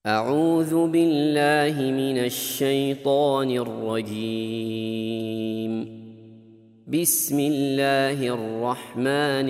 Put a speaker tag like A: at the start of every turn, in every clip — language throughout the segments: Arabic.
A: أعوذ بالله من الشيطان الرجيم. بسم الله الرحمن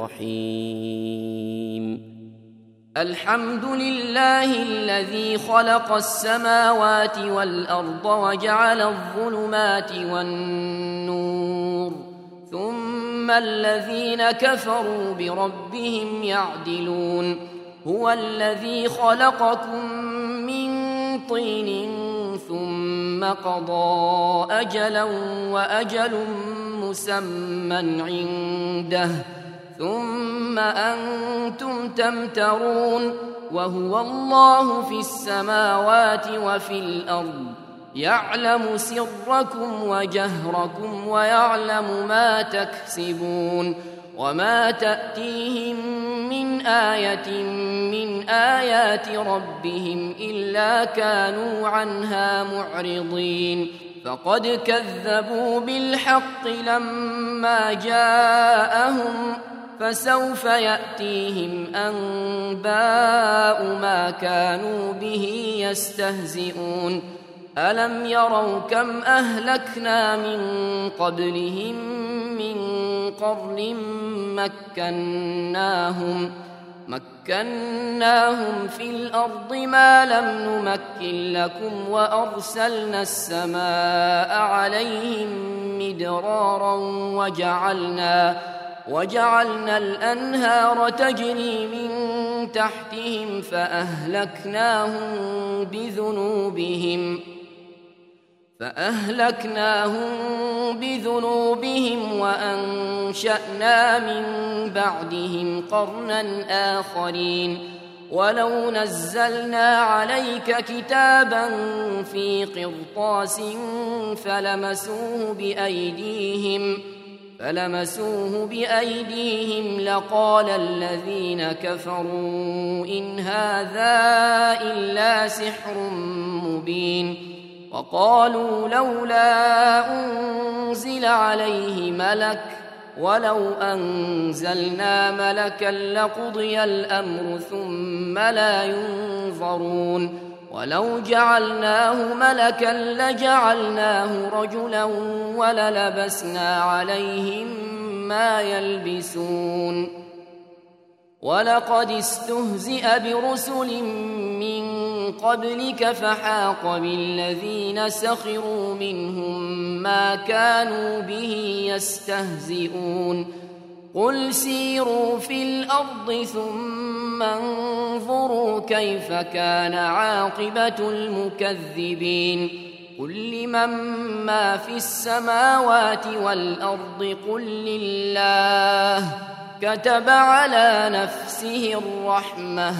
A: الرحيم. الحمد لله الذي خلق السماوات والأرض وجعل الظلمات والنور، ثم الذين كفروا بربهم يعدلون. هو الذي خلقكم من طين ثم قضى أجلا وأجل مسمى عنده، ثم أنتم تمترون. وهو الله في السماوات وفي الأرض، يعلم سركم وجهركم ويعلم ما تكسبون. وما تأتيهم من آية من آيات ربهم إلا كانوا عنها معرضين. فقد كذبوا بالحق لما جاءهم، فسوف يأتيهم أنباء ما كانوا به يستهزئون. ألم يروا كم أهلكنا من قبلهم من قرن مكناهم في الأرض ما لم نمكن لكم، وأرسلنا السماء عليهم مدرارا وجعلنا الأنهار تجري من تحتهم فأهلكناهم بذنوبهم وأنشأنا من بعدهم قرنا آخرين. ولو نزلنا عليك كتابا في قرطاس فلمسوه بأيديهم لقال الذين كفروا إن هذا إلا سحر مبين. وقالوا لولا أنزل عليه ملك، ولو أنزلنا ملكا لقضي الأمر ثم لا ينظرون. ولو جعلناه ملكا لجعلناه رجلا وللبسنا عليهم ما يلبسون. ولقد استهزئ برسل من قبلك فحاق بالذين سخروا منهم ما كانوا به يستهزئون. قل سيروا في الأرض ثم انظروا كيف كان عاقبة المكذبين. قل لمن ما في السماوات والأرض قل لله، كتب على نفسه الرحمة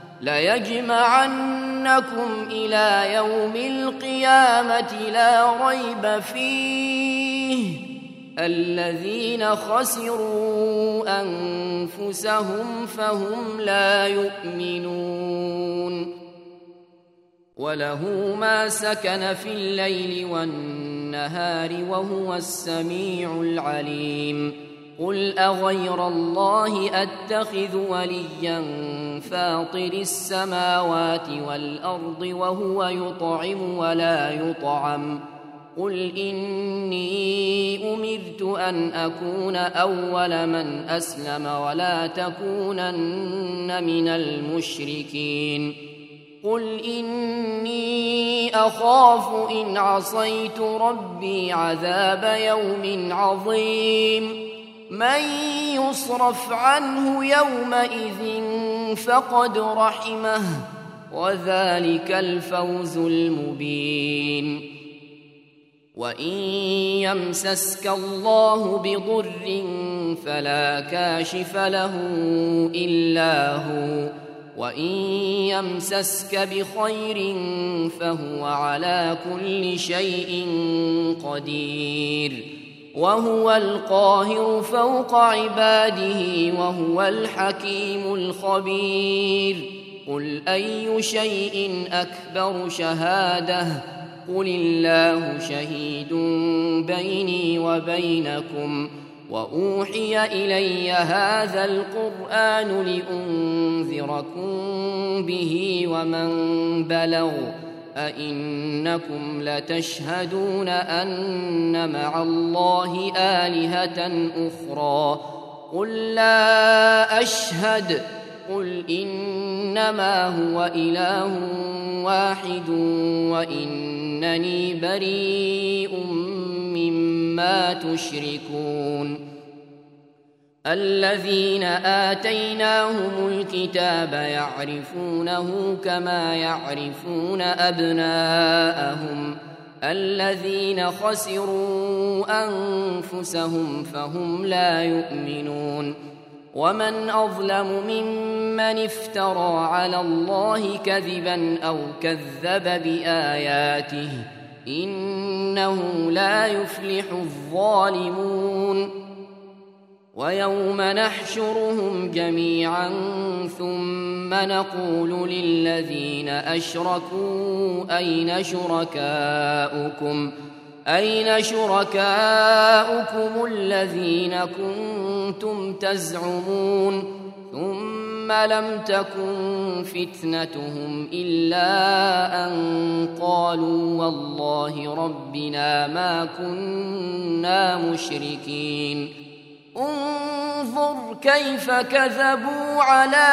A: ليجمعنكم إلى يوم القيامة لا ريب فيه، الذين خسروا أنفسهم فهم لا يؤمنون. وله ما سكن في الليل والنهار وهو السميع العليم. قل أغير الله أتخذ وليا فاطر السماوات والأرض وهو يطعم ولا يطعم. قل إني أمرت أن أكون أول من أسلم ولا تكونن من المشركين. قل إني أخاف إن عصيت ربي عذاب يوم عظيم. من يصرف عنه يومئذ فقد رحمه، وذلك الفوز المبين. وإن يمسسك الله بضر فلا كاشف له إلا هو، وإن يمسسك بخير فهو على كل شيء قدير. وهو القاهر فوق عباده وهو الحكيم الخبير. قل أي شيء أكبر شهادة؟ قل الله شهيد بيني وبينكم، وأوحي إلي هذا القرآن لأنذركم به ومن بلغ أئنكم لتشهدون أن مع الله آلهة أخرى قل لا أشهد قل إنما هو إله واحد وإنني بريء مما تشركون الذين آتيناهم الكتاب يعرفونه كما يعرفون أبناءهم الذين خسروا أنفسهم فهم لا يؤمنون ومن أظلم ممن افترى على الله كذبا أو كذب بآياته إنه لا يفلح الظالمون ويوم نحشرهم جميعا ثم نقول للذين أشركوا أين شركاؤكم الذين كنتم تزعمون ثم لم تكن فتنتهم إلا أن قالوا والله ربنا ما كنا مشركين انظر كيف كذبوا على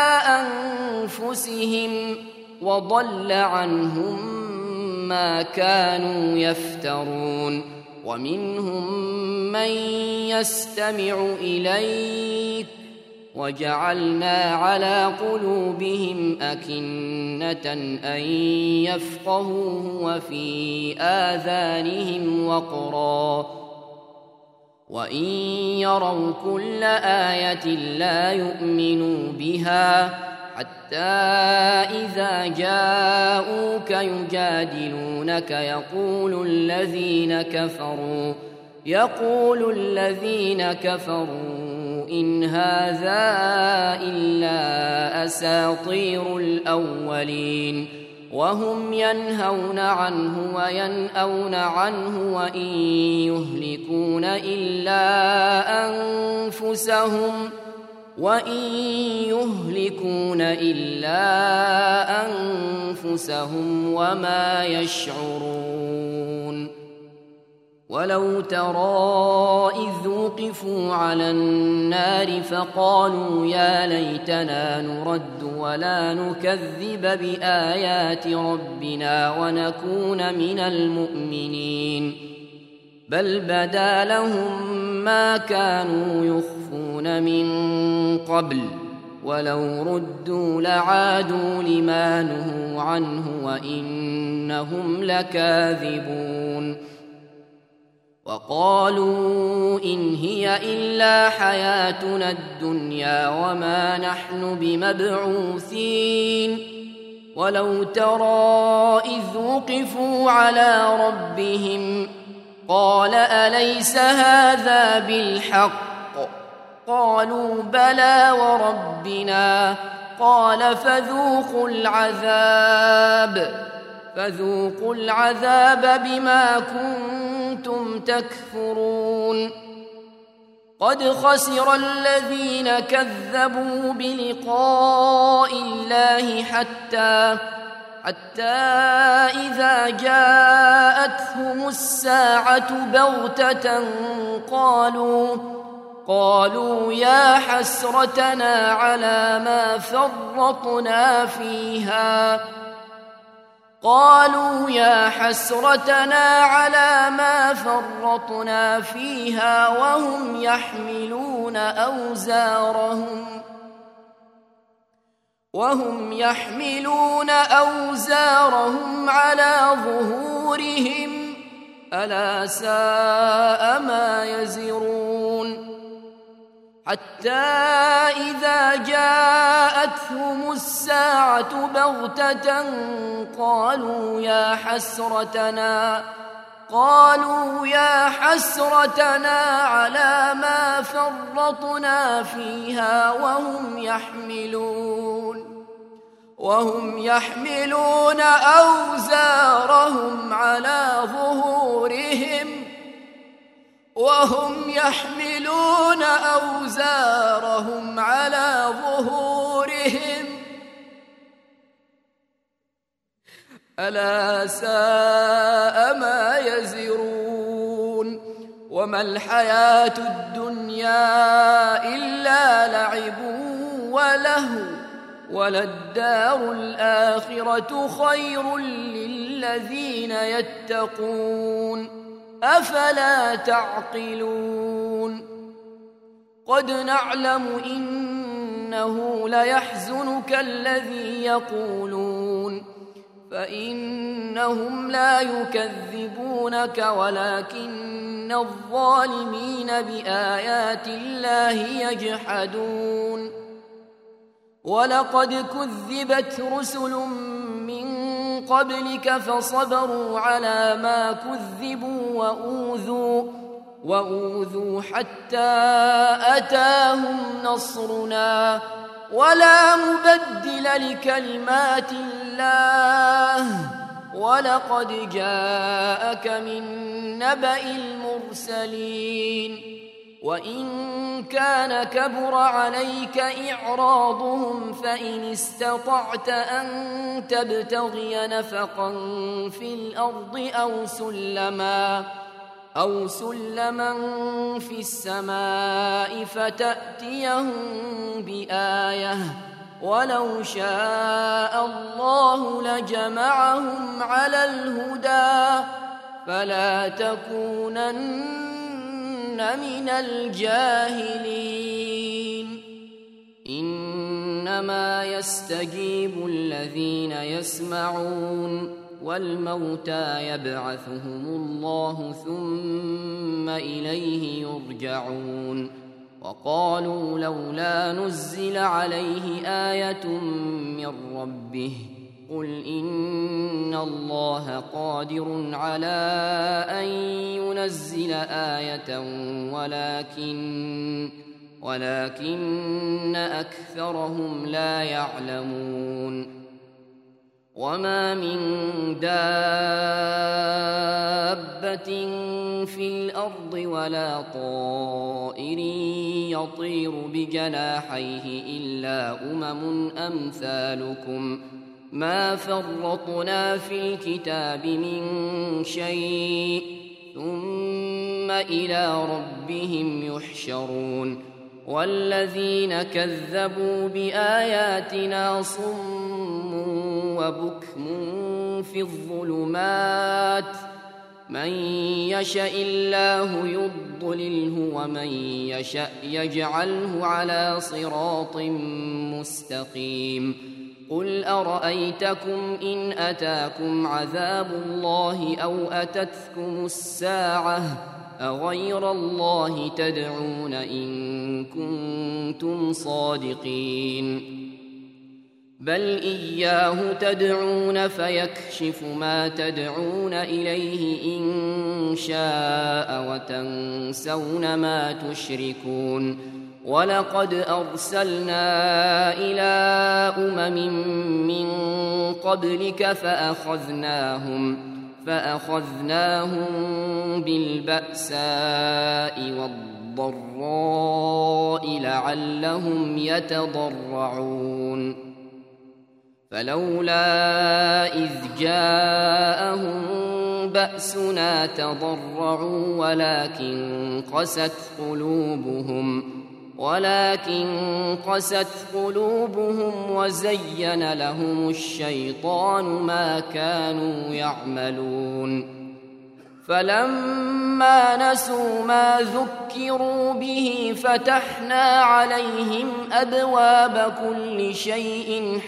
A: أنفسهم وضل عنهم ما كانوا يفترون ومنهم من يستمع إليك وجعلنا على قلوبهم أكنة أن يفقهوه وفي آذانهم وقرا وإن يروا كل آية لا يؤمنوا بها حتى إذا جاءوك يجادلونك يقول الذين كفروا إن هذا إلا أساطير الأولين وهم ينهون عنه وينأون عنه وإن يهلكون إلا أنفسهم وما يشعرون ولو ترى إذ وقفوا على النار فقالوا يا ليتنا نرد ولا نكذب بآيات ربنا ونكون من المؤمنين بل بدا لهم ما كانوا يخفون من قبل ولو ردوا لعادوا لما نهوا عنه وإنهم لكاذبون وقالوا إن هي إلا حياتنا الدنيا وما نحن بمبعوثين ولو ترى إذ وقفوا على ربهم قال أليس هذا بالحق قالوا بلى وربنا قال فذوقوا العذاب بما كنتم تكفرون قد خسر الذين كذبوا بلقاء الله حتى إذا جاءتهم الساعة بغتة قالوا يا حسرتنا على ما فرطنا فيها وهم يحملون أوزارهم على ظهورهم ألا ساء ما يزرون حتى إذا جاءتهم الساعة بغتة قالوا يا حسرتنا على ما فرطنا فيها وهم يحملون أوزارهم على ظهورهم وهم يحملون أوزارهم على ظهورهم ألا ساء ما يزرون وما الحياة الدنيا إلا لعب ولهو وللدار الآخرة خير للذين يتقون أفلا تعقلون قد نعلم إنه ليحزنك الذي يقولون فإنهم لا يكذبونك ولكن الظالمين بآيات الله يجحدون ولقد كذبت رسل من قبلك فصبروا على ما كذبوا وأوذوا حتى أتاهم نصرنا ولا مبدل لكلمات الله ولقد جاءك من نبأ المرسلين وإن كان كبر عليك إعراضهم فإن استطعت أن تبتغي نفقا في الأرض أو سلما في السماء فتأتيهم بآية ولو شاء الله لجمعهم على الهدى فلا تكونن من الجاهلين إنما يستجيب الذين يسمعون والموتى يبعثهم الله ثم إليه يرجعون وقالوا لولا نزل عليه آية من ربه قل إن الله قادر على أن ينزل آية ولكن أكثرهم لا يعلمون وما من دابة في الأرض ولا طائر يطير بجناحيه إلا أمثالكم ما فرطنا في الكتاب من شيء ثم إلى ربهم يحشرون والذين كذبوا بآياتنا صم وبكم في الظلمات من يشاء الله يضلله ومن يشاء يجعله على صراط مستقيم قل أرأيتكم إن أتاكم عذاب الله أو أتتكم الساعة أغير الله تدعون إن كنتم صادقين بل إياه تدعون فيكشف ما تدعون إليه إن شاء وتنسون ما تشركون ولقد أرسلنا إلى من قبلك فأخذناهم بالبأساء والضراء لعلهم يتضرعون فلولا إذ جاءهم بأسنا تضرعوا ولكن قست قلوبهم وزين لهم الشيطان ما كانوا يعملون فلما نسوا ما ذكروا به فتحنا عليهم أبواب كل شيء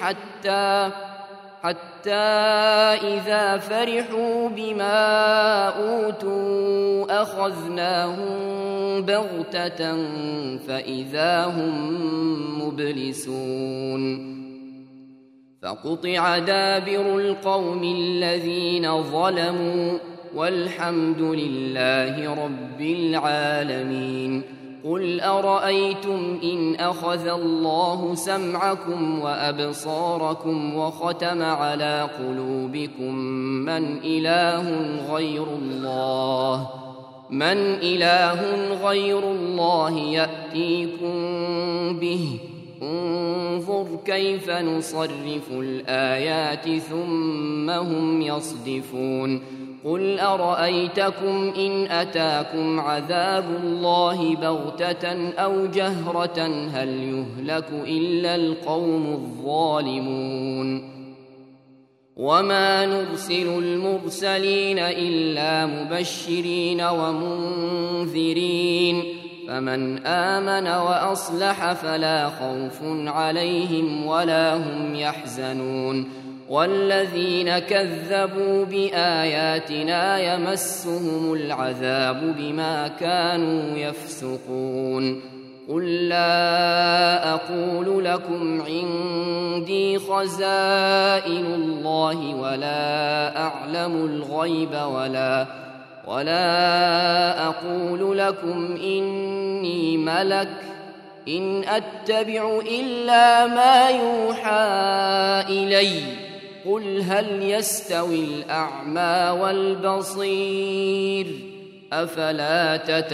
A: حتى إذا فرحوا بما أوتوا أخذناهم بغتة فإذا هم مبلسون فقطع دابر القوم الذين ظلموا والحمد لله رب العالمين قل أرأيتم إن أخذ الله سمعكم وأبصاركم وختم على قلوبكم من إله غير الله من إله غير الله يأتيكم به انظر كيف نصرف الآيات ثم هم يصدفون قل أرأيتكم إن أتاكم عذاب الله بغتة أو جهرة هل يهلك إلا القوم الظالمون وما نرسل المرسلين إلا مبشرين ومنذرين فمن آمن وأصلح فلا خوف عليهم ولا هم يحزنون والذين كذبوا بآياتنا يمسهم العذاب بما كانوا يفسقون قل لا أقول لكم عندي خزائن الله ولا أعلم الغيب ولا أقول لكم إني ملك إن أتبع إلا ما يوحى إلي قل هل يستوي الأعمى والبصير أفلا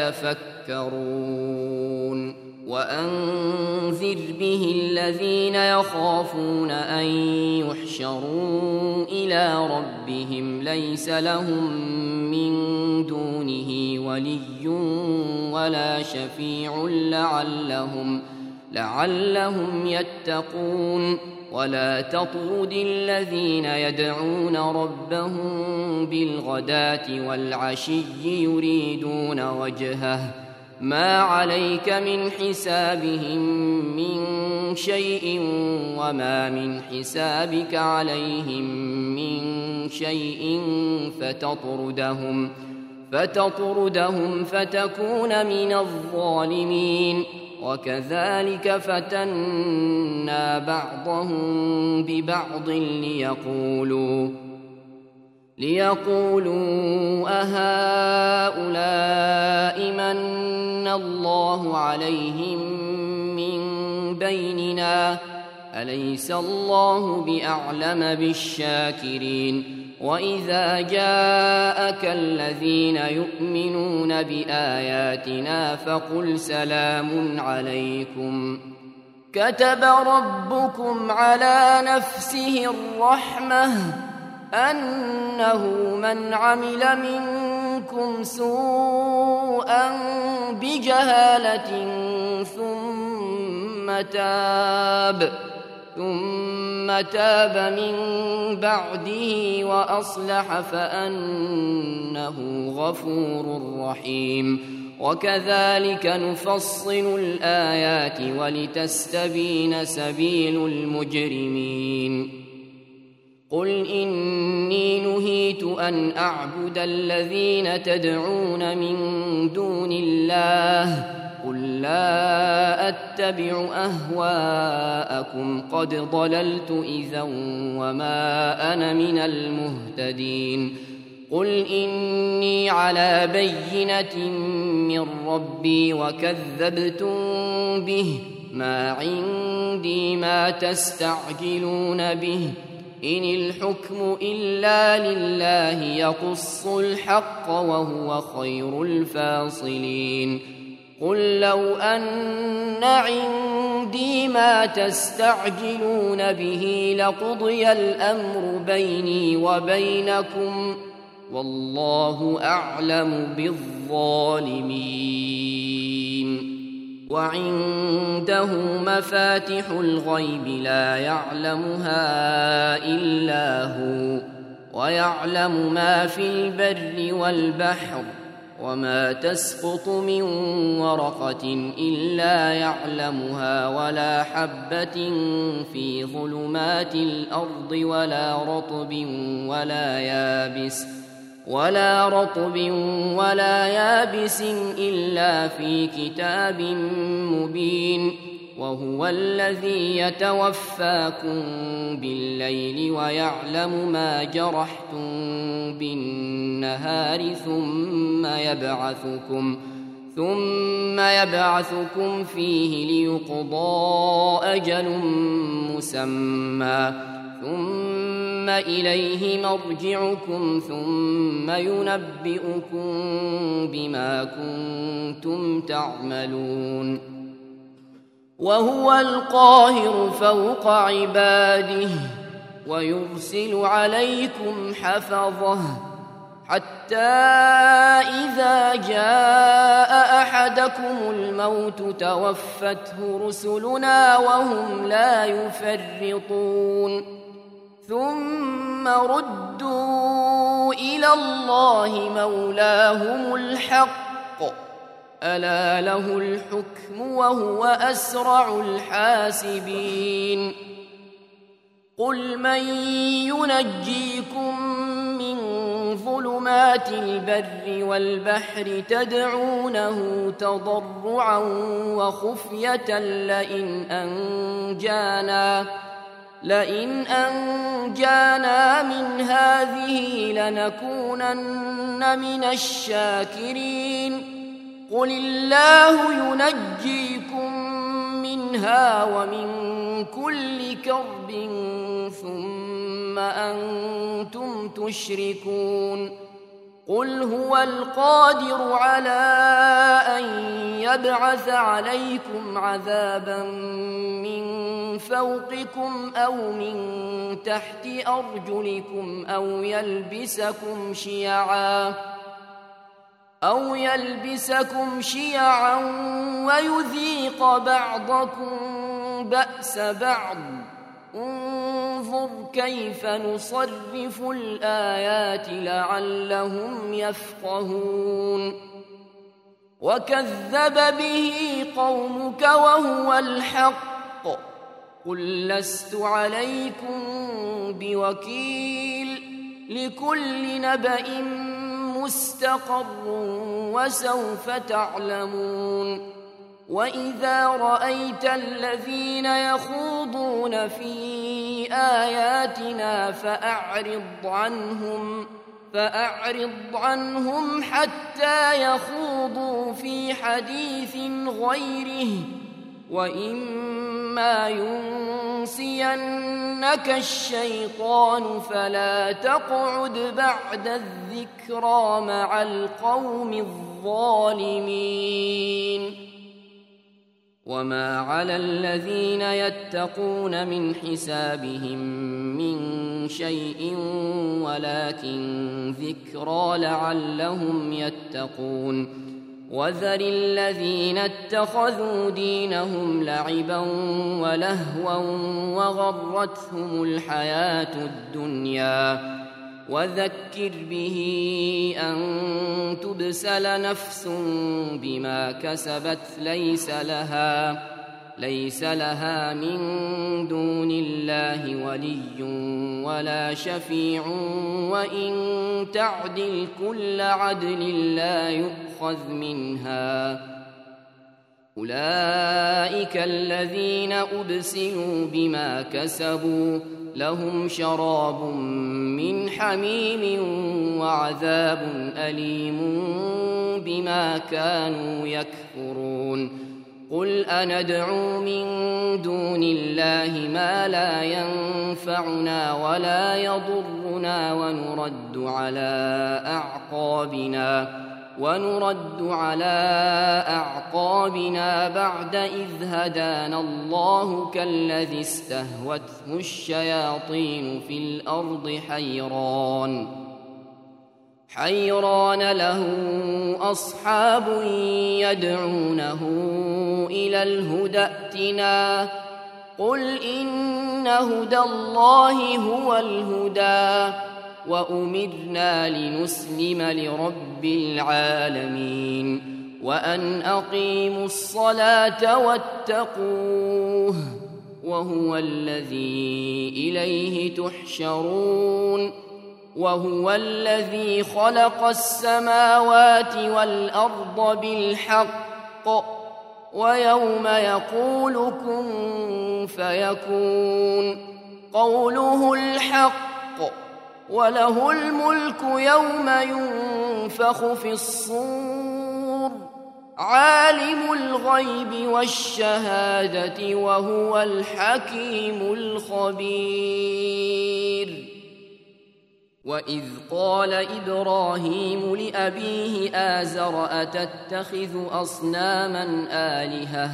A: تتفكرون وأنذر به الذين يخافون أن يحشروا إلى ربهم ليس لهم من دونه ولي ولا شفيع لعلهم يتقون ولا تطرد الذين يدعون ربهم بالغداة والعشي يريدون وجهه ما عليك من حسابهم من شيء وما من حسابك عليهم من شيء فتطردهم فتكون من الظالمين وكذلك فتنا بعضهم ببعض ليقولوا أهؤلاء من الله عليهم من بيننا أليس الله بأعلم بالشاكرين وإذا جاءك الذين يؤمنون بآياتنا فقل سلام عليكم كتب ربكم على نفسه الرحمة أنه من عمل منكم سوءا بجهالة ثم تاب من بعده وأصلح فأنه غفور رحيم وكذلك نفصل الآيات ولتستبين سبيل المجرمين قل إني نهيت أن أعبد الذين تدعون من دون الله قل لا أتبع أهواءكم قد ضللت إذا وما أنا من المهتدين قل إني على بينة من ربي وكذبتم به ما عندي ما تستعجلون به إن الحكم إلا لله يقص الحق وهو خير الفاصلين قل لو أن عندي ما تستعجلون به لقضي الأمر بيني وبينكم والله أعلم بالظالمين وعنده مفاتح الغيب لا يعلمها إلا هو ويعلم ما في البر والبحر وما تسقط من ورقة إلا يعلمها ولا حبة في ظلمات الأرض ولا رطب ولا يابس إلا في كتاب مبين وهو الذي يتوفاكم بالليل ويعلم ما جرحتم بالنهار ثم يبعثكم فيه ليقضى أجل مسمى ثم إليه مرجعكم ثم ينبئكم بما كنتم تعملون وهو القاهر فوق عباده ويرسل عليكم حفظه حتى إذا جاء أحدكم الموت توفته رسلنا وهم لا يفرطون ثم ردوا إلى الله مولاهم الحق ألا له الحكم وهو أسرع الحاسبين قل من ينجيكم من ظلمات البر والبحر تدعونه تضرعا وخفية لئن أنجانا من هذه لنكونن من الشاكرين قل الله ينجيكم منها ومن كل كرب ثم أنتم تشركون قل هو القادر على أن يبعث عليكم عذابا من فوقكم أو من تحت أرجلكم أو يلبسكم شيعا ويذيق بعضكم بأس بعض انظر كيف نصرف الآيات لعلهم يفقهون وكذب به قومك وهو الحق قل لست عليكم بوكيل لكل نبأ مستقر وسوف تعلمون وإذا رأيت الذين يخوضون في آياتنا فأعرض عنهم حتى يخوضوا في حديث غيره وإما ينسينك الشيطان فلا تقعد بعد الذكرى مع القوم الظالمين وما على الذين يتقون من حسابهم من شيء ولكن ذكرى لعلهم يتقون وذر الذين اتخذوا دينهم لعبا ولهوا وغرتهم الحياة الدنيا وذكر به أن تبسل نفس بما كسبت ليس لها من دون الله ولي ولا شفيع وإن تعدل كل عدل لا يؤخذ منها أولئك الذين أبسلوا بما كسبوا لهم شراب من حميم وعذاب أليم بما كانوا يكفرون قل أندعو من دون الله ما لا ينفعنا ولا يضرنا ونرد على أعقابنا بعد إذ هدانا الله كالذي استهوته الشياطين في الأرض حيران له أصحاب يدعونه إلى الهدى ائتنا قل إن هدى الله هو الهدى وأمرنا لنسلم لرب العالمين وأن أقيموا الصلاة واتقوه وهو الذي إليه تحشرون وهو الذي خلق السماوات والأرض بالحق ويوم يقول كن فيكون قوله الحق وله الملك يوم ينفخ في الصور عالم الغيب والشهادة وهو الحكيم الخبير وإذ قال إبراهيم لأبيه آزر أتتخذ أصناما آلهة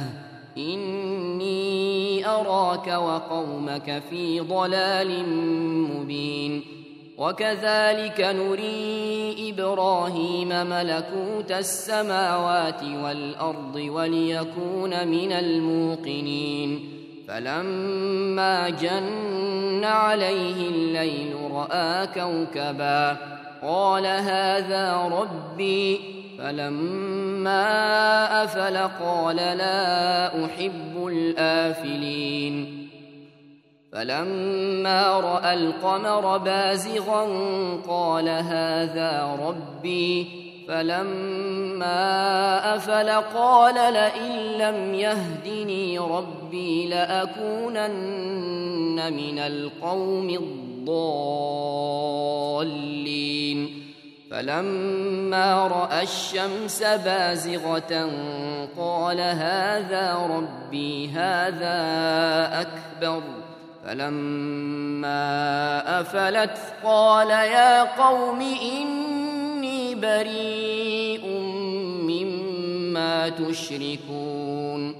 A: إني أراك وقومك في ضلال مبين وكذلك نري إبراهيم ملكوت السماوات والأرض وليكون من الموقنين فلما جن عليه الليل رأى كوكبا قال هذا ربي فلما أفل قال لا أحب الآفلين فلما رأى القمر بازغا قال هذا ربي فلما أفل قال لئن لم يهدني ربي لأكونن من القوم الضالين فلما رأى الشمس بازغة قال هذا ربي هذا أكبر فلما أفلت قال يا قوم إني بريء مما تشركون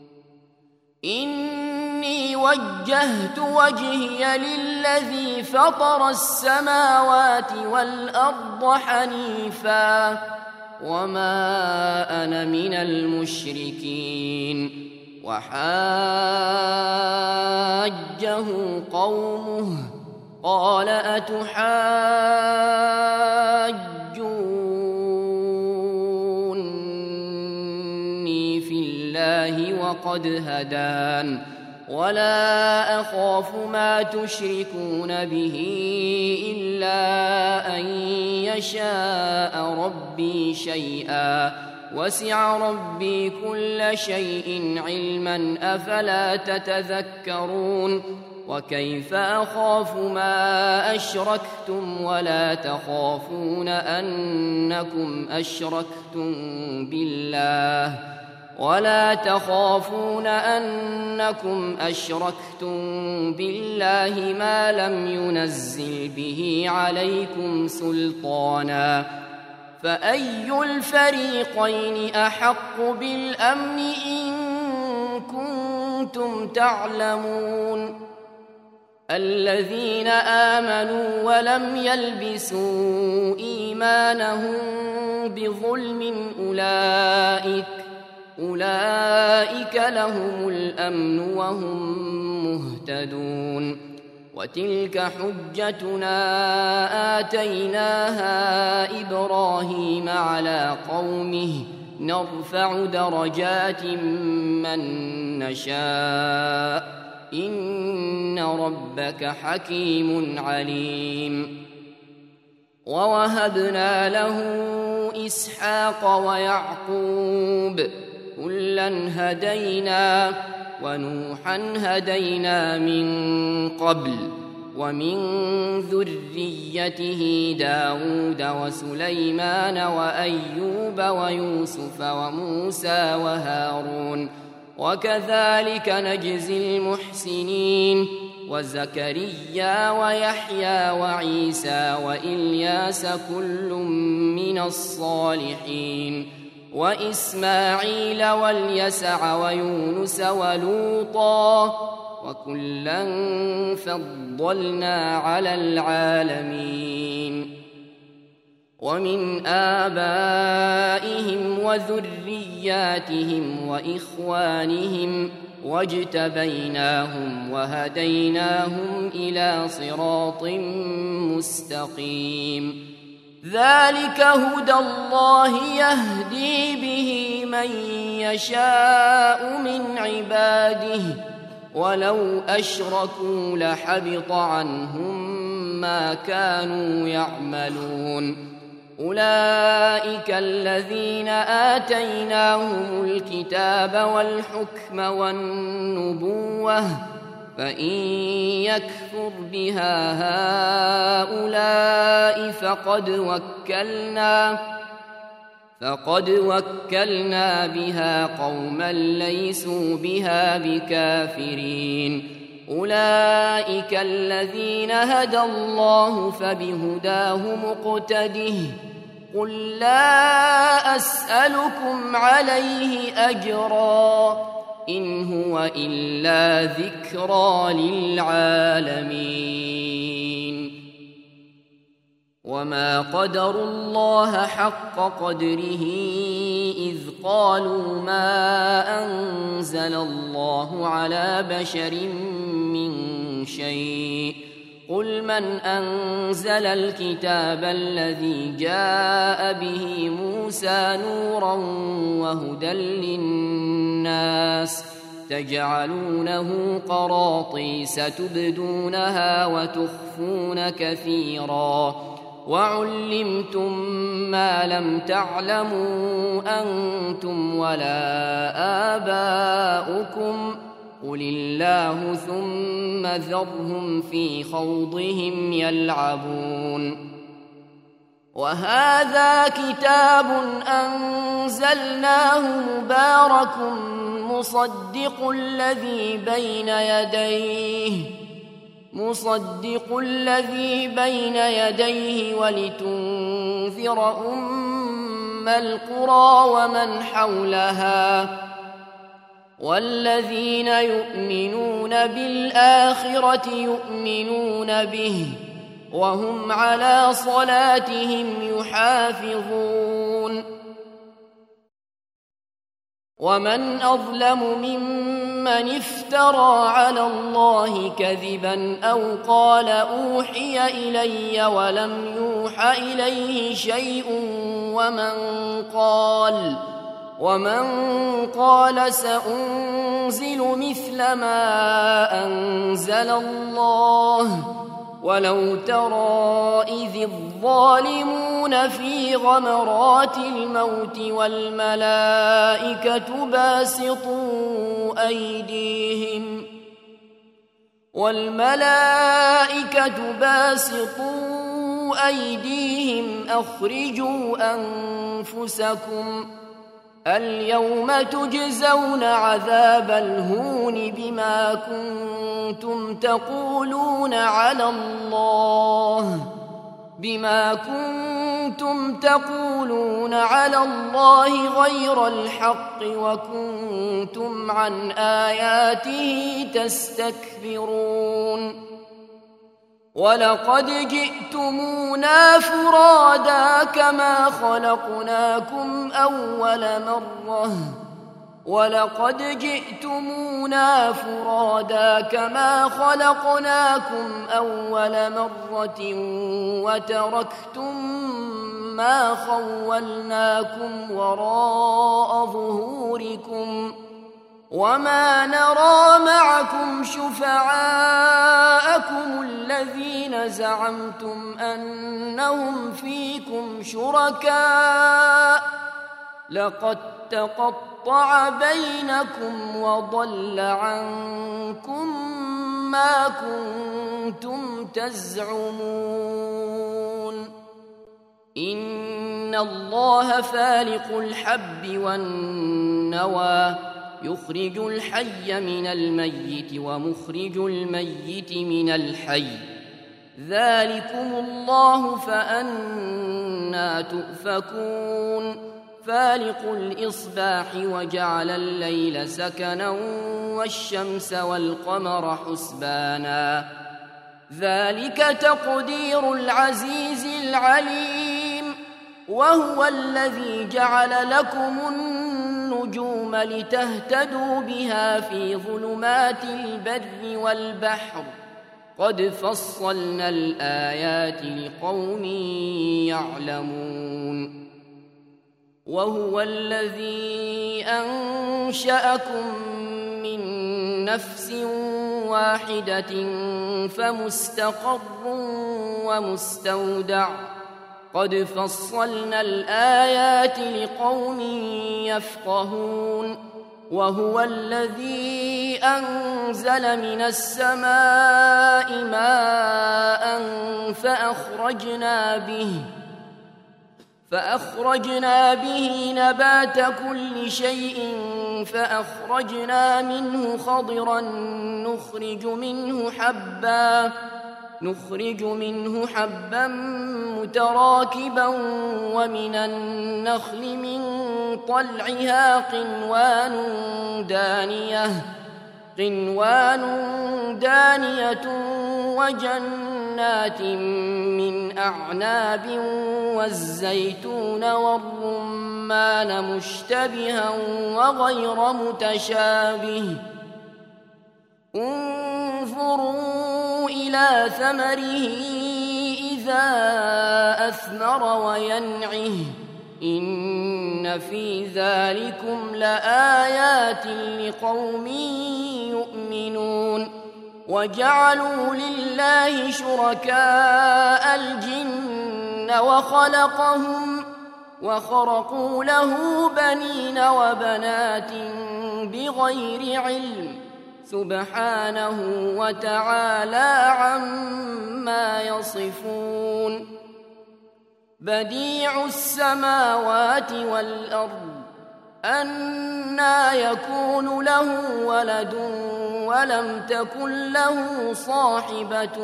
A: إني وجهت وجهي للذي فطر السماوات والأرض حنيفا وما أنا من المشركين وحاجه قومه قال أتحاجوني في الله وقد هدان ولا أخاف ما تشركون به إلا أن يشاء ربي شيئا وسع ربي كل شيء علما أفلا تتذكرون وكيف أخاف ما أشركتم ولا تخافون أنكم أشركتم بالله ما لم ينزل به عليكم سلطانا فأي الفريقين أحق بالأمن إن كنتم تعلمون الذين آمنوا ولم يلبسوا إيمانهم بظلم أولئك لهم الأمن وهم مهتدون وتلك حجتنا آتيناها إبراهيم على قومه نرفع درجات من نشاء إن ربك حكيم عليم ووهبنا له إسحاق ويعقوب كلا هدينا ونوحا هدينا من قبل ومن ذريته داود وسليمان وأيوب ويوسف وموسى وهارون وكذلك نجزي المحسنين وزكريا ويحيى وعيسى وإلياس كل من الصالحين وإسماعيل واليسع ويونس ولوطا وكلا فضلنا على العالمين ومن آبائهم وذرياتهم وإخوانهم واجتبيناهم وهديناهم إلى صراط مستقيم ذلك هدى الله يهدي به من يشاء من عباده ولو أشركوا لحبط عنهم ما كانوا يعملون أولئك الذين آتيناهم الكتاب والحكم والنبوة فإن يكفر بها هؤلاء فقد وكلنا بها قوما ليسوا بها بكافرين أولئك الذين هدى الله فبهداه مقتده قل لا أسألكم عليه أجرا إن هو إلا ذكرى للعالمين وما قدروا الله حق قدره إذ قالوا ما أنزل الله على بشر من شيء قل من أنزل الكتاب الذي جاء به موسى نورا وهدى للناس تجعلونه قراطيس تبدونها وتخفون كثيرا وعلمتم ما لم تعلموا أنتم ولا آباؤكم قل الله ثم ذرهم في خوضهم يلعبون وهذا كتاب أنزلناه مبارك مصدق الذي بين يديه ولتنذر أم القرى ومن حولها والذين يؤمنون بالآخرة يؤمنون به وهم على صلاتهم يحافظون ومن أظلم ممن افترى على الله كذبا أو قال أوحي إلي ولم يوح إليه شيء ومن قال سأنزل مثل ما أنزل الله ولو ترى إذ الظالمون في غمرات الموت والملائكة باسطوا أيديهم أخرجوا أنفسكم اليوم تجزون عذاب الهون بما كنتم تقولون على الله غير الحق وكنتم عن آياته تستكبرون ولقد جئتمونا فرادا كما خلقناكم أول مرة وتركتم ما خولناكم وراء ظهوركم وما نرى معكم شفعاءكم الذين زعمتم أنهم فيكم شركاء لقد تقطع بينكم وضل عنكم ما كنتم تزعمون إن الله فالق الحب والنوى يخرج الحي من الميت ومخرج الميت من الحي ذلكم الله فأنى تؤفكون فالق الإصباح وجعل الليل سكنا والشمس والقمر حسبانا ذلك تقدير العزيز العليم وهو الذي جعل لكم النجوم لتهتدوا بها في ظلمات البر والبحر قد فصلنا الآيات لقوم يعلمون وهو الذي أنشأكم من نفس واحدة فمستقر ومستودع قد فصلنا الآيات لقوم يفقهون وهو الذي أنزل من السماء ماء فأخرجنا به نبات كل شيء فأخرجنا منه خضرا نخرج منه حبا متراكبا ومن النخل من طلعها قنوان دانية وجنات من أعناب والزيتون والرمان مشتبها وغير متشابه انظروا إلى ثمره إذا أثمر وينعه إن في ذلكم لآيات لقوم يؤمنون وجعلوا لله شركاء الجن وخرقوا له بنين وبنات بغير علم سبحانه وتعالى عما يصفون بديع السماوات والأرض أنى يكون له ولد ولم تكن له صاحبة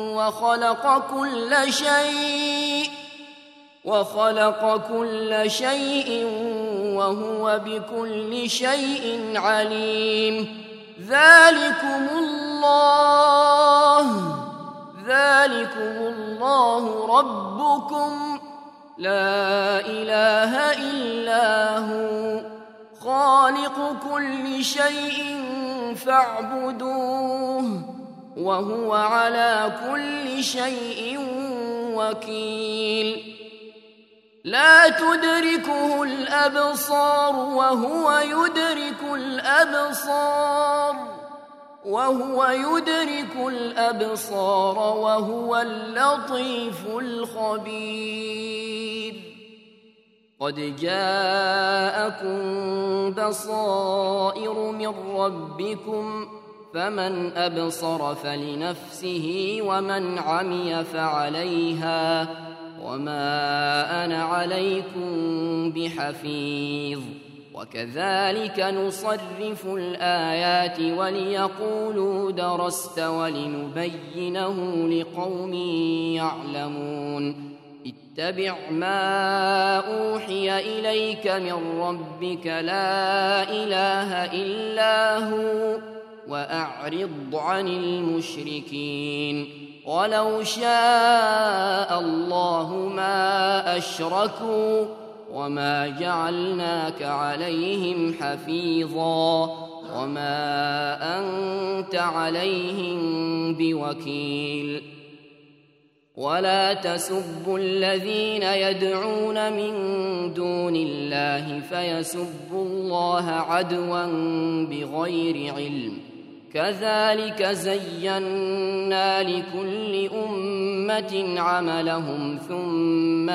A: وخلق كل شيء وهو بكل شيء عليم ذلكم الله ربكم لا إله إلا هو خالق كل شيء فاعبدوه وهو على كل شيء وكيل لا تدركه الأبصار وهو يدرك الأبصار وهو اللطيف الخبير قد جاءكم بصائر من ربكم فمن أبصر فلنفسه ومن عمي فعليها وما أنا عليكم بحفيظ وكذلك نصرف الآيات وليقولوا درست ولنبينه لقوم يعلمون اتبع ما أوحي إليك من ربك لا إله إلا هو وأعرض عن المشركين ولو شاء الله ما أشركوا وما جعلناك عليهم حفيظا وما أنت عليهم بوكيل ولا تسبوا الذين يدعون من دون الله فيسبوا الله عدوا بغير علم كذلك زينا لكل أمة عملهم ثم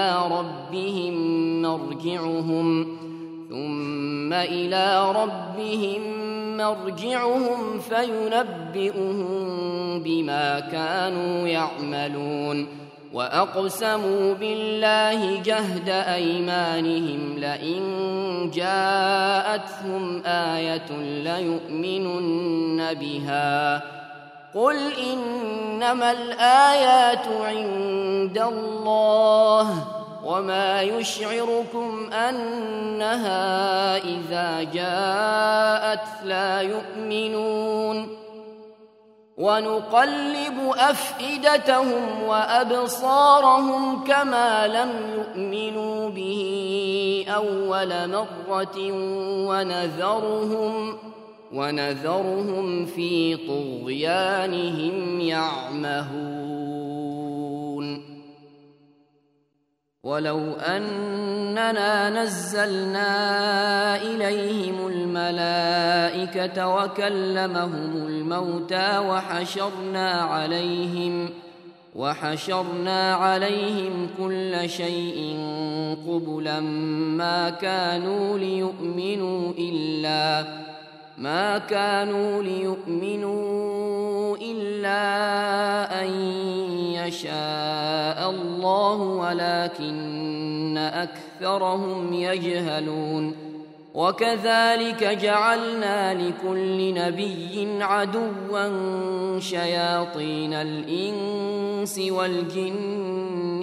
A: إلى ربهم مرجعهم فينبئهم بما كانوا يعملون وأقسموا بالله جهد أيمانهم لئن جاءتهم آية ليؤمنن بها قل إنما الآيات عند الله وما يشعركم أنها إذا جاءت لا يؤمنون ونقلب أفئدتهم وأبصارهم كما لم يؤمنوا به أول مرة ونذرهم في طغيانهم يعمهون ولو أننا نزلنا إليهم الملائكة وكلمهم الموتى وحشرنا عليهم كل شيء قبلا ما كانوا ليؤمنوا إلا أن يشاء الله ولكن أكثرهم يجهلون وكذلك جعلنا لكل نبي عدوا شياطين الإنس والجن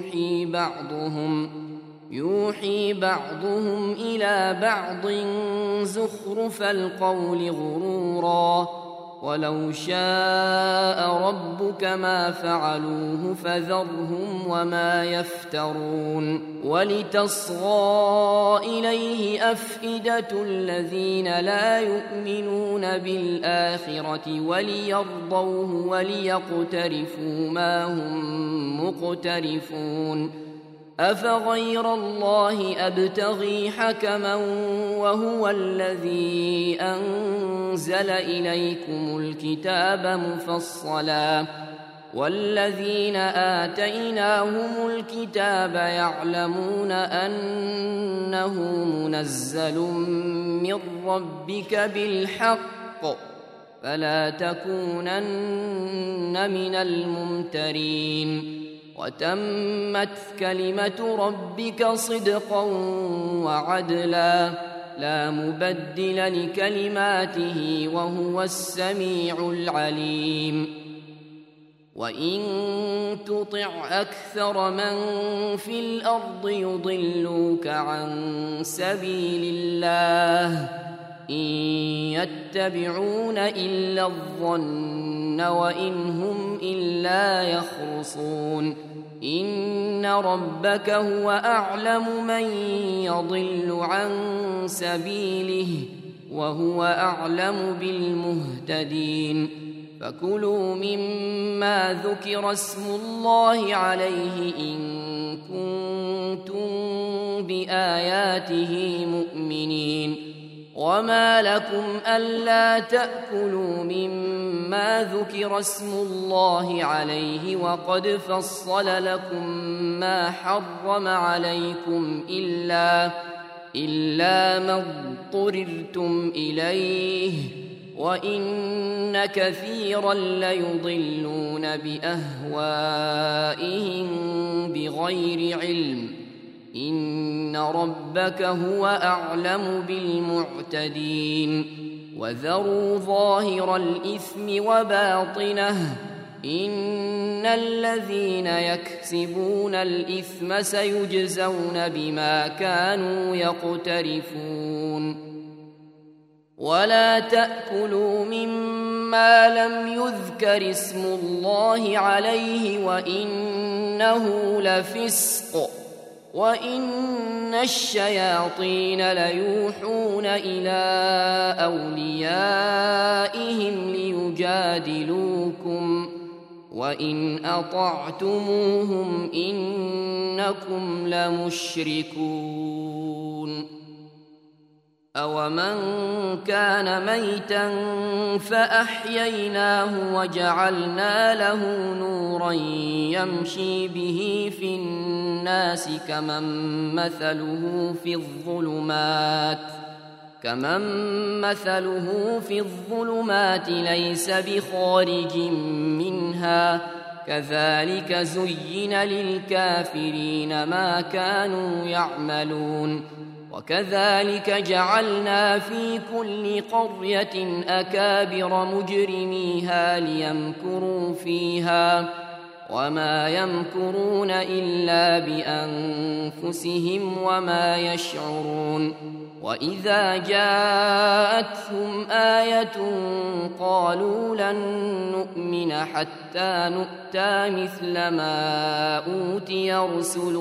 A: يوحي بعضهم إلى بعض زخرف القول غرورا ولو شاء ربك ما فعلوه فذرهم وما يفترون ولتصغى إليه أفئدة الذين لا يؤمنون بالآخرة وليرضوه وليقترفوا ما هم مقترفون أفغير الله أبتغي حكما وهو الذي أنزل إليكم الكتاب مفصلا والذين آتيناهم الكتاب يعلمون أنه منزل من ربك بالحق فلا تكونن من الممترين وتمت كلمة ربك صدقا وعدلا لا مبدل لكلماته وهو السميع العليم وإن تطع أكثر من في الأرض يضلوك عن سبيل الله إن يتبعون إلا الظن وإن هم إلا يخرصون إن ربك هو أعلم من يضل عن سبيله وهو أعلم بالمهتدين فكلوا مما ذكر اسم الله عليه إن كنتم بآياته مؤمنين وما لكم ألا تأكلوا مما ذكر اسم الله عليه وقد فصل لكم ما حرم عليكم إلا ما اضطررتم إليه وإن كثيرا ليضلون بأهوائهم بغير علم إن ربك هو أعلم بالمعتدين وذروا ظاهر الإثم وباطنه إن الذين يكسبون الإثم سيجزون بما كانوا يقترفون ولا تأكلوا مما لم يذكر اسم الله عليه وإنه لفسق وإن الشياطين ليوحون إلى أوليائهم ليجادلوكم وإن أطعتموهم إنكم لمشركون أومن كان ميتا فأحييناه وجعلنا له نورا يمشي به في الناس كمن مثله في الظلمات ليس بخارج منها كذلك زين للكافرين ما كانوا يعملون وكذلك جعلنا في كل قرية أكابر مجرميها ليمكروا فيها وما يمكرون إلا بأنفسهم وما يشعرون وإذا جاءتهم آية قالوا لن نؤمن حتى نؤتى مثل ما أوتي رسل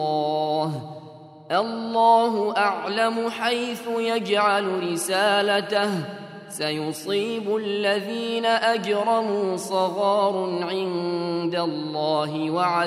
A: الله أعلم حيث يجعل رسالته سيصيب الذين أجرموا صغار عند الله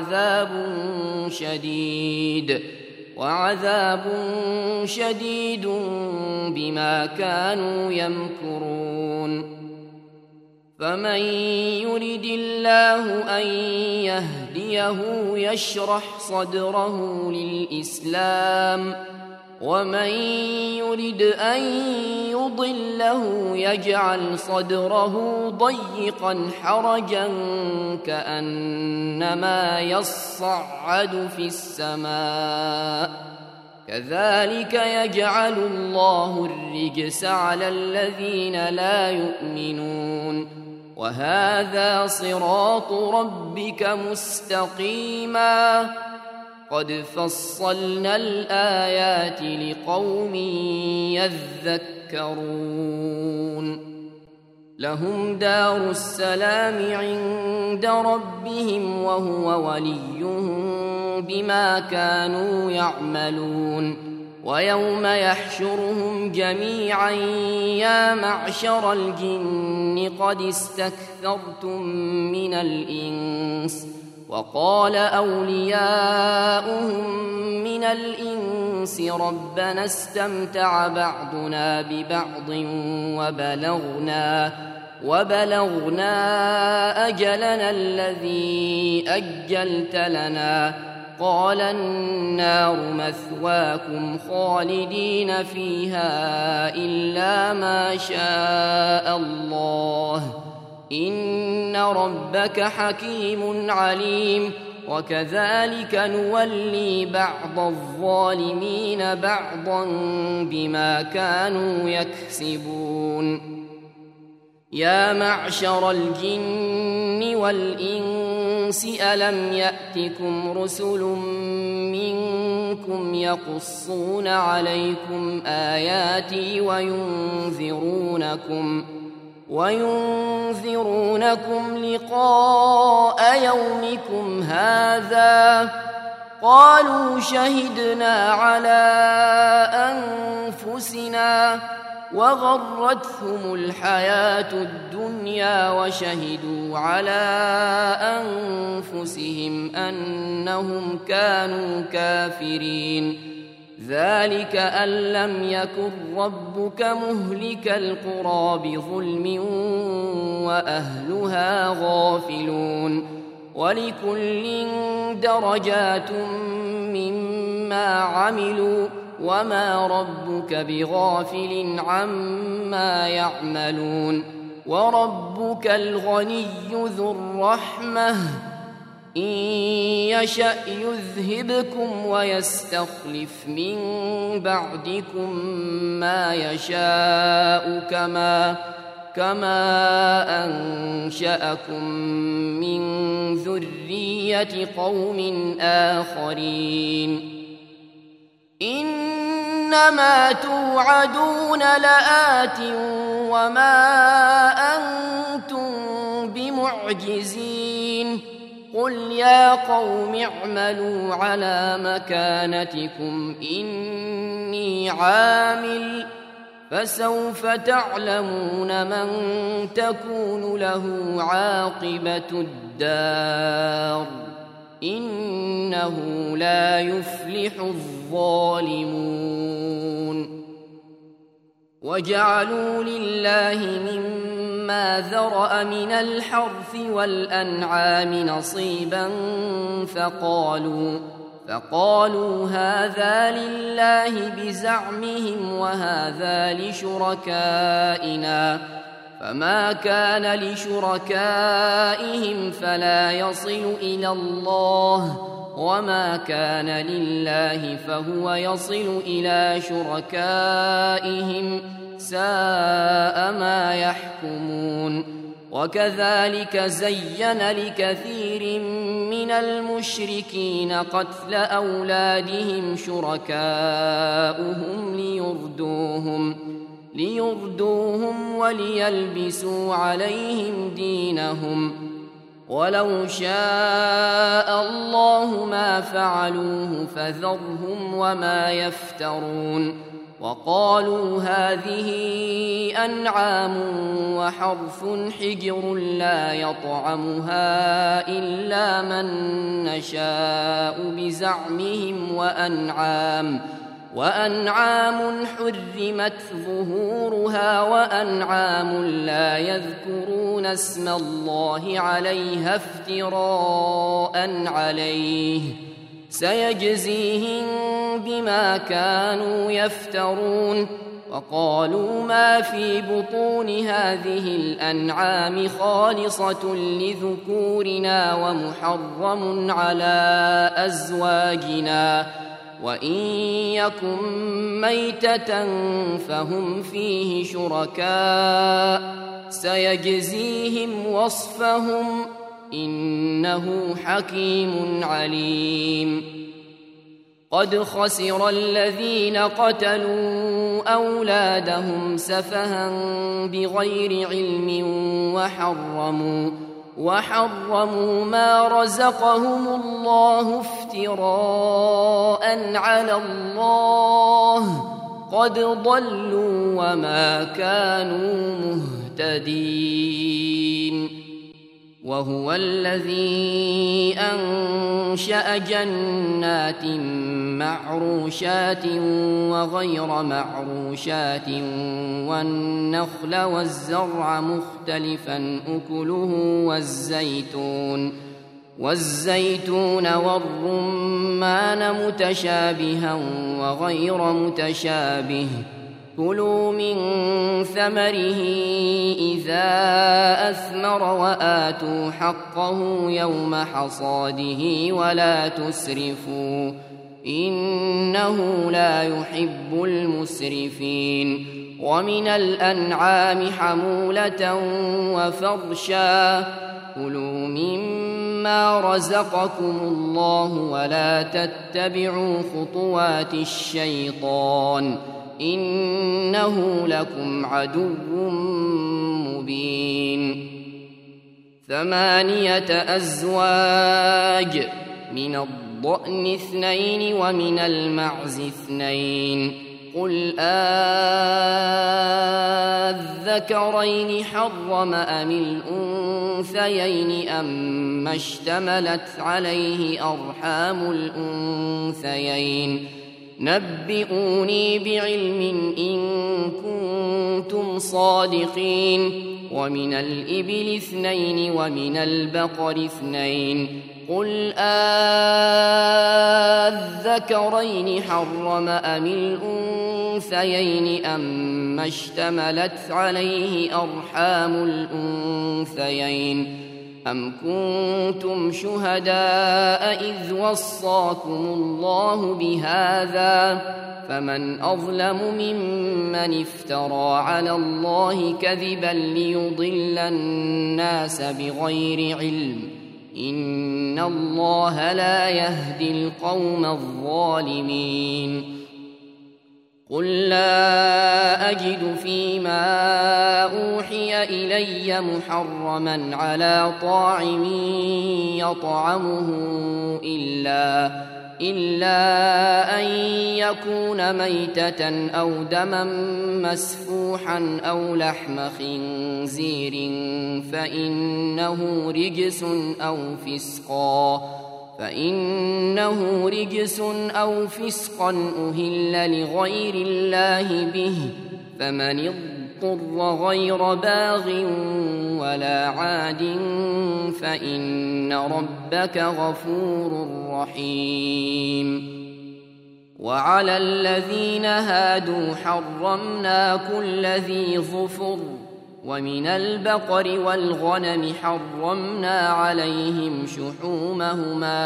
A: وعذاب شديد بما كانوا يمكرون فمن يرد الله أن يهديه يشرح صدره للإسلام ومن يرد أن يضله يجعل صدره ضيقا حرجا كأنما يصعد في السماء كذلك يجعل الله الرجس على الذين لا يؤمنون وهذا صراط ربك مستقيما قد فصلنا الآيات لقوم يذكرون لهم دار السلام عند ربهم وهو وليهم بما كانوا يعملون ويوم يحشرهم جميعا يا معشر الجن قد استكثرتم من الإنس وقال أولياؤهم من الإنس ربنا استمتع بعضنا ببعض وبلغنا أجلنا الذي أجلت لنا قال النار مثواكم خالدين فيها إلا ما شاء الله إن ربك حكيم عليم وكذلك نولي بعض الظالمين بعضا بما كانوا يكسبون يا معشر الجن والإنس ألم يأتكم رسل منكم يقصون عليكم آياتي وينذرونكم لقاء يومكم هذا قالوا شهدنا على أنفسنا وغرتهم الحياة الدنيا وشهدوا على أنفسهم أنهم كانوا كافرين ذلك أن لم يكن ربك مهلك القرى بظلم وأهلها غافلون ولكل درجات مما عملوا وما ربك بغافل عما يعملون وربك الغني ذو الرحمة إن يشأ يذهبكم ويستخلف من بعدكم ما يشاء كما أنشأكم من ذرية قوم آخرين إنما توعدون لآت وما أنتم بمعجزين قل يا قوم اعملوا على مكانتكم إني عامل فسوف تعلمون من تكون له عاقبة الدار إنه لا يفلح الظالمون وجعلوا لله مما ذرأ من الحرث والأنعام نصيبا فقالوا هذا لله بزعمهم وهذا لشركائنا فما كان لشركائهم فلا يصل إلى الله وما كان لله فهو يصل إلى شركائهم ساء ما يحكمون وكذلك زين لكثير من المشركين قتل أولادهم شركاؤهم ليردوهم وليلبسوا عليهم دينهم ولو شاء الله ما فعلوه فذرهم وما يفترون وقالوا هذه أنعام وحرث حجر لا يطعمها إلا من نشاء بزعمهم وأنعام حرمت ظهورها وأنعام لا يذكرون اسم الله عليها افتراء عليه سيجزيهم بما كانوا يفترون وقالوا ما في بطون هذه الأنعام خالصة لذكورنا ومحرم على أزواجنا وإن يكن ميتة فهم فيه شركاء سيجزيهم وصفهم إنه حكيم عليم قد خسر الذين قتلوا أولادهم سفها بغير علم وحرموا ما رزقهم الله افتراء على الله قد ضلوا وما كانوا مهتدين وهو الذي أنشأ جنات معروشات وغير معروشات والنخل والزرع مختلفا أكله والزيتون والرمان متشابها وغير متشابه كلوا من ثمره إذا أثمر وآتوا حقه يوم حصاده ولا تسرفوا إنه لا يحب المسرفين ومن الأنعام حمولة وفرشا كلوا مما رزقكم الله ولا تتبعوا خطوات الشيطان إنه لكم عدو مبين 8 أزواج من الضأن 2 ومن المعز 2 قل أذكرين حرم أم الأنثيين أما اشتملت عليه أرحام الأنثيين نبئوني بعلم إن كنتم صادقين ومن الإبل 2 ومن البقر 2 قل أذكرين حرم أم الأنثيين أما اشتملت عليه أرحام الأنثيين أم كنتم شهداء إذ وصاكم الله بهذا فمن أظلم ممن افترى على الله كذبا ليضل الناس بغير علم إن الله لا يهدي القوم الظالمين قل لا أجد فيما أوحي إلي محرما على طاعم يطعمه إلا أن يكون ميتة أو دما مسفوحا أو لحم خنزير فإنه رجس أو فسقا أهل لغير الله به فمن اضطر غير باغ ولا عاد فإن ربك غفور رحيم وعلى الذين هادوا حرمنا كل ذي ظفر ومن البقر والغنم حرمنا عليهم شحومهما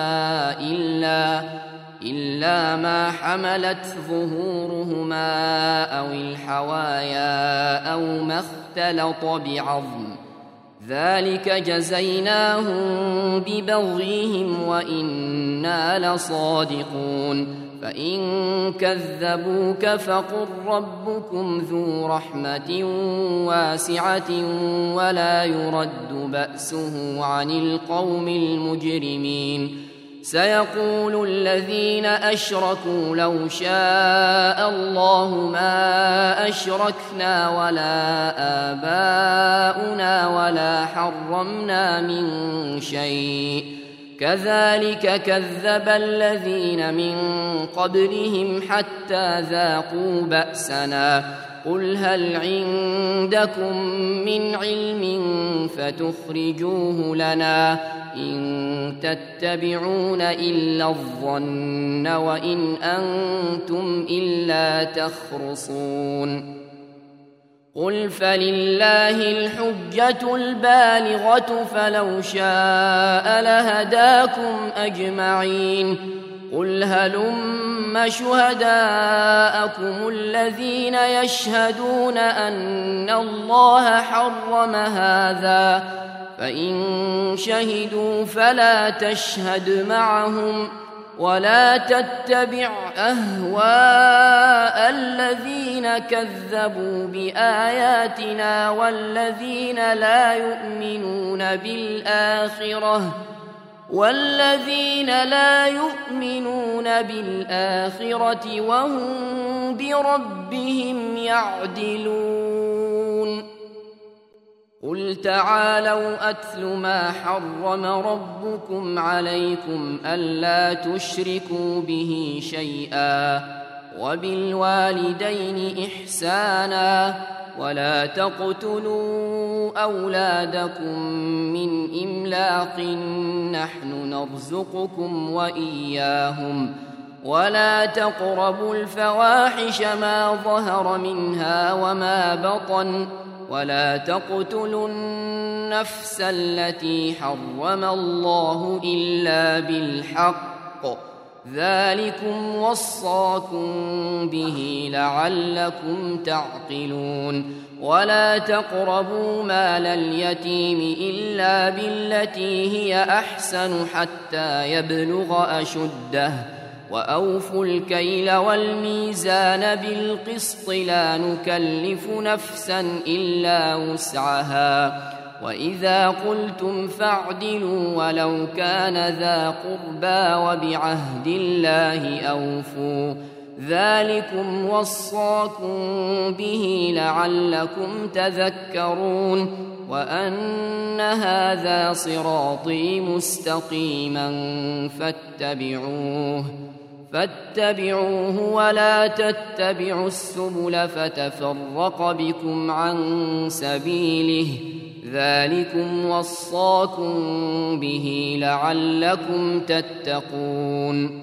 A: إلا ما حملت ظهورهما أو الحوايا أو ما اختلط بعظم ذلك جزيناهم ببغيهم وإنا لصادقون فإن كذبوك فقل ربكم ذو رحمة واسعة ولا يرد بأسه عن القوم المجرمين سيقول الذين أشركوا لو شاء الله ما أشركنا ولا آباؤنا ولا حرمنا من شيء كذلك كذب الذين من قبلهم حتى ذاقوا بأسنا قل هل عندكم من علم فتخرجوه لنا إن تتبعون إلا الظن وإن أنتم إلا تخرصون قل فلله الحجة البالغة فلو شاء لهداكم أجمعين قل هلم شهداءكم الذين يشهدون أن الله حرم هذا فإن شهدوا فلا تشهد معهم ولا تتبع أهواء الذين كذبوا بآياتنا والذين لا يؤمنون بالآخرة وهم بربهم يعدلون قل تعالوا أتل ما حرم ربكم عليكم ألا تشركوا به شيئا وبالوالدين إحسانا ولا تقتلوا أولادكم من إملاق نحن نرزقكم وإياهم ولا تقربوا الفواحش ما ظهر منها وما بطن ولا تقتلوا النفس التي حرم الله إلا بالحق ذلكم وصاكم به لعلكم تعقلون ولا تقربوا مال اليتيم إلا بالتي هي أحسن حتى يبلغ أشده وأوفوا الكيل والميزان بالقسط لا نكلف نفسا إلا وسعها وإذا قلتم فاعدلوا ولو كان ذا قربى وبعهد الله أوفوا ذلكم وصاكم به لعلكم تذكرون وأن هذا صراطي مستقيما فاتبعوه ولا تتبعوا السبل فتفرق بكم عن سبيله ذلكم وصاكم به لعلكم تتقون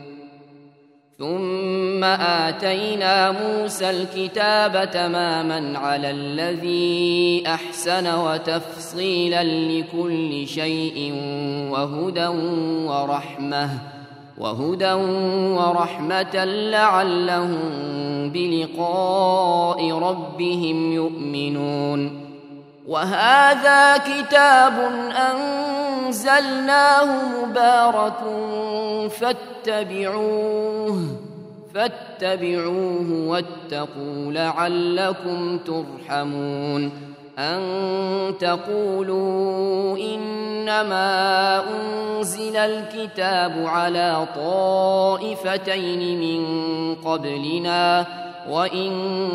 A: ثم آتينا موسى الكتاب تماما على الذي أحسن وتفصيلا لكل شيء وهدى ورحمة لعلهم بلقاء ربهم يؤمنون وهذا كتاب أنزلناه مبارك فاتبعوه واتقوا لعلكم ترحمون أن تقولوا إنما أنزل الكتاب على طائفتين من قبلنا وإن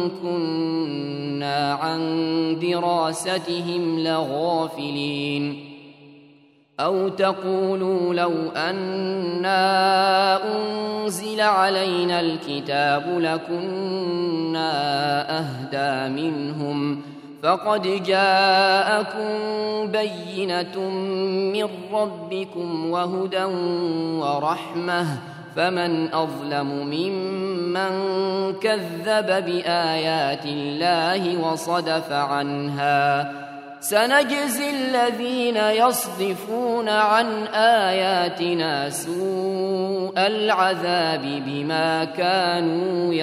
A: كنا عن دراستهم لغافلين أو تقولوا لو أنا أنزل علينا الكتاب لكنا أهدى منهم فقد جاءكم بينة من ربكم وهدى ورحمة فمن أظلم ممن كذب بآيات الله وصدف عنها سنجزي الذين يصدفون عن آياتنا سوء العذاب بما كانوا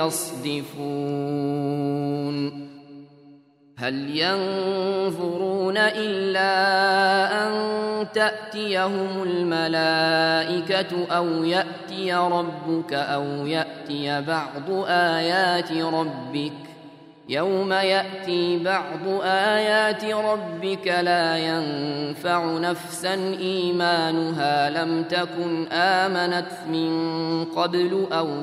A: يصدفون هل ينظرون إلا أن تأتيهم الملائكة أو يأتي ربك أو يأتي بعض آيات ربك يوم يأتي بعض آيات ربك لا ينفع نفسا إيمانها لم تكن آمنت من قبل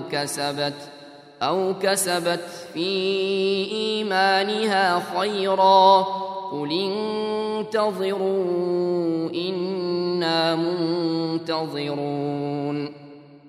A: أو كسبت في إيمانها خيرا قل انتظروا إنا منتظرون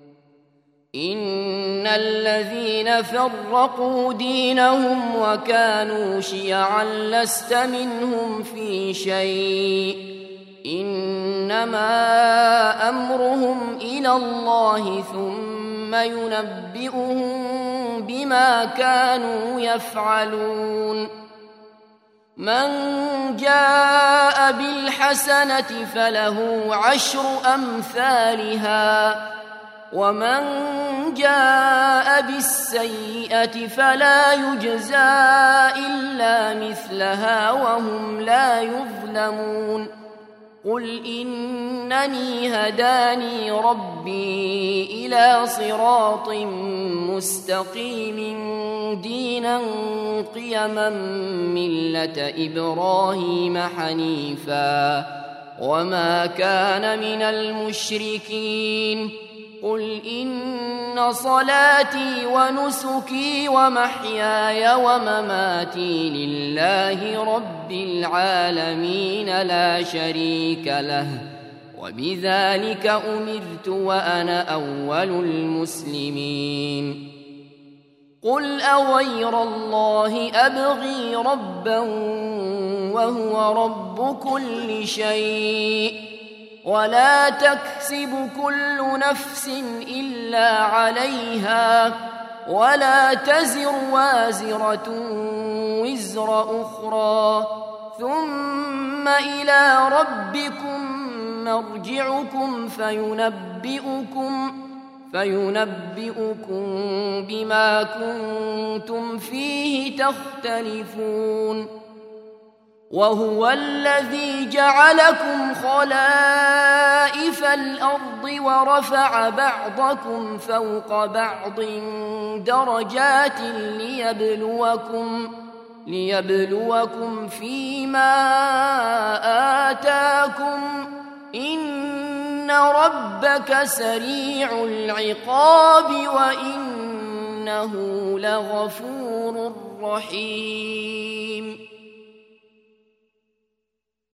A: إن الذين فرقوا دينهم وكانوا شيعا لست منهم في شيء إنما أمرهم إلى الله ثم ينبئهم بما كانوا يفعلون من جاء بالحسنة فله 10 أمثالها ومن جاء بالسيئة فلا يجزى إلا مثلها وهم لا يظلمون قل إنني هداني ربي إلى صراط مستقيم دينا قيما ملة إبراهيم حنيفا وما كان من المشركين قل إن صلاتي ونسكي ومحياي ومماتي لله رب العالمين لا شريك له وبذلك أمرت وأنا أول المسلمين قل أغير الله أبغي ربا وهو رب كل شيء ولا تكسب كل نفس إلا عليها ولا تزر وازرة وزر أخرى ثم إلى ربكم مرجعكم فينبئكم بما كنتم فيه تختلفون وهو الذي جعلكم خلائف الأرض ورفع بعضكم فوق بعض درجات ليبلوكم فيما آتاكم إن ربك سريع العقاب وإنه لغفور رحيم